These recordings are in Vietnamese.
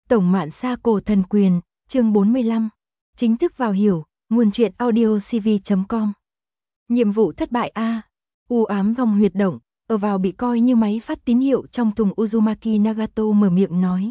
Tổng Mạn Sa Cổ Thần Quyền, chương 45. Chính thức vào hiểu, nguồn truyện audio cv.com. Nhiệm vụ thất bại a. U ám vòng huyệt động, ở vào bị coi như máy phát tín hiệu trong thùng. Uzumaki Nagato mở miệng nói.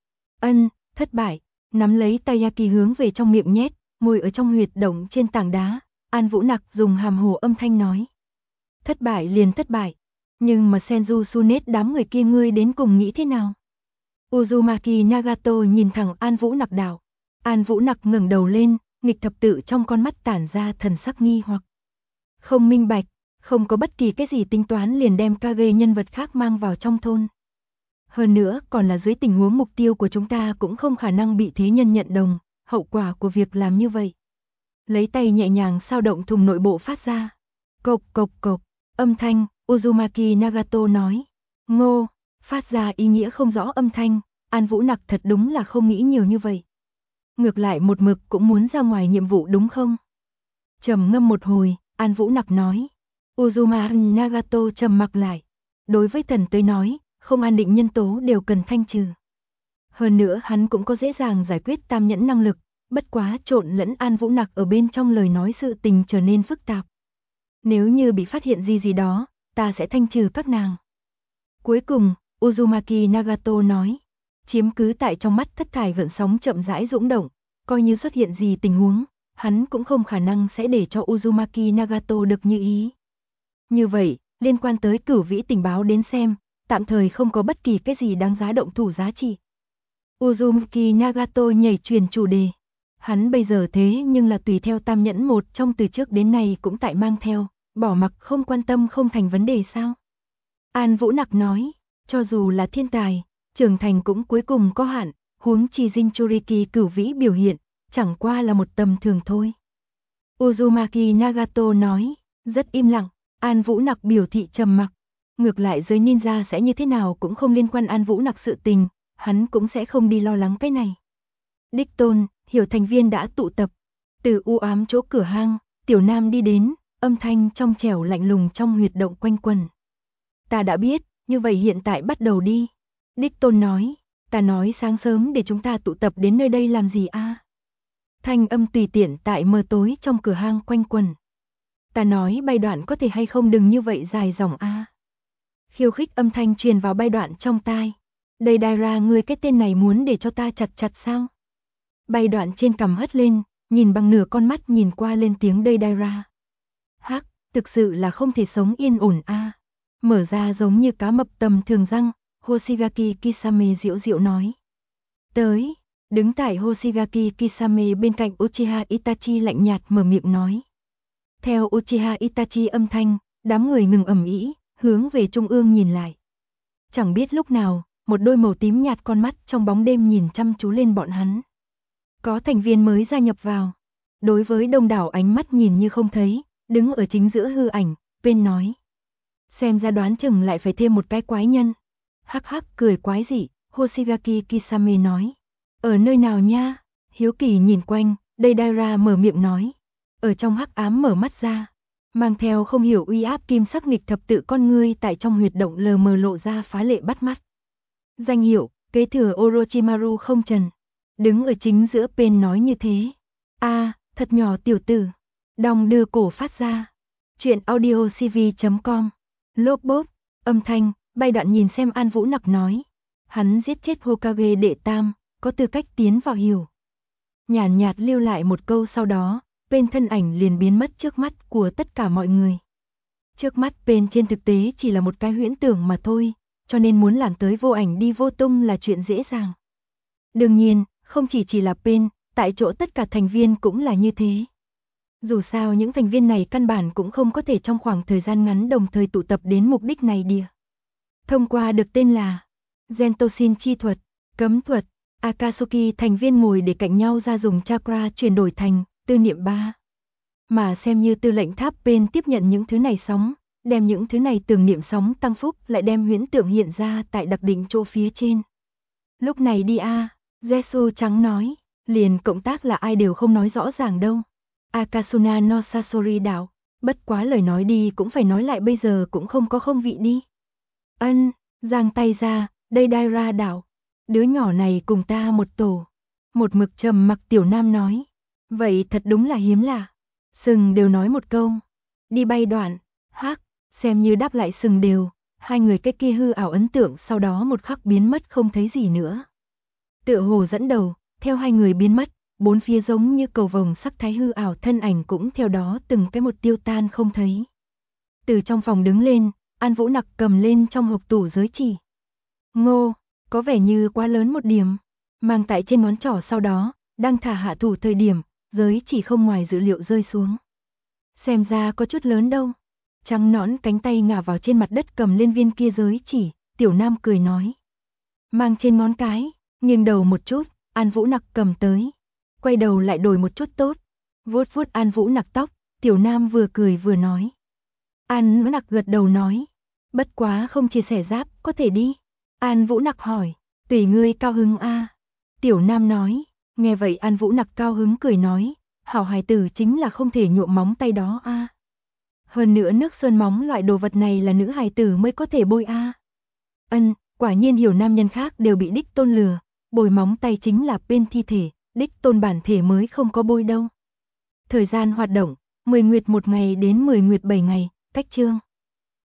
Thất bại. Nắm lấy Taiyaki hướng về trong miệng nhét, ngồi ở trong huyệt động trên tảng đá, An Vũ Nặc dùng hàm hồ âm thanh nói. Thất bại liền thất bại. Nhưng mà Senju Sunet đám người kia ngươi đến cùng nghĩ thế nào? Uzumaki Nagato nhìn thẳng An Vũ Nặc đạo. An Vũ Nặc ngẩng đầu lên, nghịch thập tự trong con mắt tản ra thần sắc nghi hoặc. Không minh bạch, không có bất kỳ cái gì tính toán liền đem Kage nhân vật khác mang vào trong thôn. Hơn nữa còn là dưới tình huống mục tiêu của chúng ta cũng không khả năng bị thế nhân nhận đồng, hậu quả của việc làm như vậy. Lấy tay nhẹ nhàng sao động thùng nội bộ phát ra. Cộc cộc cộc, âm thanh, Uzumaki Nagato nói. Ngô, phát ra ý nghĩa không rõ âm thanh, An Vũ Nặc thật đúng là không nghĩ nhiều như vậy. Ngược lại một mực cũng muốn ra ngoài nhiệm vụ đúng không? Trầm ngâm một hồi, An Vũ Nặc nói. Uzumaki Nagato trầm mặc lại. Đối với thần tới nói, không an định nhân tố đều cần thanh trừ. Hơn nữa hắn cũng có dễ dàng giải quyết tam nhẫn năng lực, bất quá trộn lẫn An Vũ Nặc ở bên trong lời nói sự tình trở nên phức tạp. Nếu như bị phát hiện gì đó, ta sẽ thanh trừ các nàng. Cuối cùng, Uzumaki Nagato nói, chiếm cứ tại trong mắt thất thải gợn sóng chậm rãi dũng động, coi như xuất hiện gì tình huống, hắn cũng không khả năng sẽ để cho Uzumaki Nagato được như ý. Như vậy, liên quan tới cửu vĩ tình báo đến xem, tạm thời không có bất kỳ cái gì đáng giá động thủ giá trị. Uzumaki Nagato nhảy truyền chủ đề. Hắn bây giờ thế nhưng là tùy theo tam nhẫn một trong từ trước đến nay cũng tại mang theo, bỏ mặc không quan tâm không thành vấn đề sao? An Vũ Nặc nói, cho dù là thiên tài, trưởng thành cũng cuối cùng có hạn, huống chi Jinchuriki cửu vĩ biểu hiện, chẳng qua là một tầm thường thôi. Uzumaki Nagato nói, rất im lặng, An Vũ Nặc biểu thị trầm mặc. Ngược lại giới ninja sẽ như thế nào cũng không liên quan An Vũ Nặc sự tình, hắn cũng sẽ không đi lo lắng cái này. Đích Tôn, hiểu thành viên đã tụ tập. Từ u ám chỗ cửa hang, Tiểu Nam đi đến, âm thanh trong trẻo lạnh lùng trong huyệt động quanh quẩn. Ta đã biết, như vậy hiện tại bắt đầu đi. Đích Tôn nói, ta nói sáng sớm để chúng ta tụ tập đến nơi đây làm gì a? Thanh âm tùy tiện tại mờ tối trong cửa hang quanh quẩn. Ta nói bay đoạn có thể hay không đừng như vậy dài dòng a. Khiêu khích âm thanh truyền vào bay đoạn trong tai. Đây Daira ngươi cái tên này muốn để cho ta chặt sao? Bay đoạn trên cằm hất lên, nhìn bằng nửa con mắt nhìn qua lên tiếng đây Daira. Hắc, thực sự là không thể sống yên ổn a. Mở ra giống như cá mập tầm thường răng, Hoshigaki Kisame diễu diệu nói. Tới, đứng tại Hoshigaki Kisame bên cạnh Uchiha Itachi lạnh nhạt mở miệng nói. Theo Uchiha Itachi âm thanh, đám người ngừng ầm ĩ, hướng về trung ương nhìn lại. Chẳng biết lúc nào, một đôi màu tím nhạt con mắt trong bóng đêm nhìn chăm chú lên bọn hắn. Có thành viên mới gia nhập vào. Đối với đông đảo ánh mắt nhìn như không thấy, đứng ở chính giữa hư ảnh, Pen nói. Xem ra đoán chừng lại phải thêm một cái quái nhân. Hắc hắc cười quái dị, Hoshigaki Kisame nói. Ở nơi nào nha? Hiếu kỳ nhìn quanh, đây Daira mở miệng nói. Ở trong hắc ám mở mắt ra. Mang theo không hiểu uy áp kim sắc nghịch thập tự con ngươi tại trong huyệt động lờ mờ lộ ra phá lệ bắt mắt. Danh hiệu, kế thừa Orochimaru không trần. Đứng ở chính giữa Pen nói như thế. Thật nhỏ tiểu tử. Đong đưa cổ phát ra. Chuyện audio cv.com. Lốp bốp, âm thanh, bay đoạn nhìn xem An Vũ Nặc nói. Hắn giết chết Hokage đệ tam, có tư cách tiến vào hiểu. Nhàn nhạt lưu lại một câu sau đó, Pen thân ảnh liền biến mất trước mắt của tất cả mọi người. Trước mắt Pen trên thực tế chỉ là một cái huyễn tưởng mà thôi, cho nên muốn làm tới vô ảnh đi vô tung là chuyện dễ dàng. Đương nhiên, không chỉ là Pen, tại chỗ tất cả thành viên cũng là như thế. Dù sao những thành viên này căn bản cũng không có thể trong khoảng thời gian ngắn đồng thời tụ tập đến mục đích này địa. Thông qua được tên là Gentoshin chi thuật, cấm thuật, Akatsuki thành viên ngồi để cạnh nhau ra dùng chakra chuyển đổi thành tư niệm 3. Mà xem như tư lệnh tháp Pen tiếp nhận những thứ này sóng, đem những thứ này tưởng niệm sóng tăng phúc lại đem huyễn tượng hiện ra tại đặc định chỗ phía trên. Lúc này đi Jesu trắng nói, liền cộng tác là ai đều không nói rõ ràng đâu. Akasuna no Sasori đạo, bất quá lời nói đi cũng phải nói lại bây giờ cũng không có không vị đi. Giang tay ra, đây Daira đạo. Đứa nhỏ này cùng ta một tổ. Một mực trầm mặc Tiểu Nam nói. Vậy thật đúng là hiếm lạ. Sừng đều nói một câu. Đi bay đoạn, hắc, xem như đáp lại sừng đều. Hai người cái kia hư ảo ấn tượng sau đó một khắc biến mất không thấy gì nữa. Tựa hồ dẫn đầu, theo hai người biến mất, bốn phía giống như cầu vồng sắc thái hư ảo thân ảnh cũng theo đó từng cái một tiêu tan không thấy. Từ trong phòng đứng lên, An Vũ Nặc cầm lên trong hộp tủ giới chỉ. Ngô, có vẻ như quá lớn một điểm. Mang tại trên ngón trỏ sau đó, đang thả hạ thủ thời điểm, giới chỉ không ngoài dữ liệu rơi xuống. Xem ra có chút lớn đâu. Trắng nõn cánh tay ngả vào trên mặt đất cầm lên viên kia giới chỉ, Tiểu Nam cười nói. Mang trên ngón cái, nghiêng đầu một chút, An Vũ Nặc cầm tới. Quay đầu lại đổi một chút tốt. Vuốt vuốt An Vũ Nặc tóc, Tiểu Nam vừa cười vừa nói. An Vũ Nặc gật đầu nói. Bất quá không chia sẻ giáp, có thể đi. An Vũ Nặc hỏi. Tùy ngươi cao hứng a. Tiểu Nam nói. Nghe vậy An Vũ Nặc cao hứng cười nói. Hảo hài tử chính là không thể nhuộm móng tay đó a. Hơn nữa nước sơn móng loại đồ vật này là nữ hài tử mới có thể bôi a. Quả nhiên hiểu nam nhân khác đều bị đích tôn lừa. Bôi móng tay chính là bên thi thể, đích tôn bản thể mới không có bôi đâu. Thời gian hoạt động, 10 nguyệt 1 ngày đến 10 nguyệt 7 ngày, cách chương.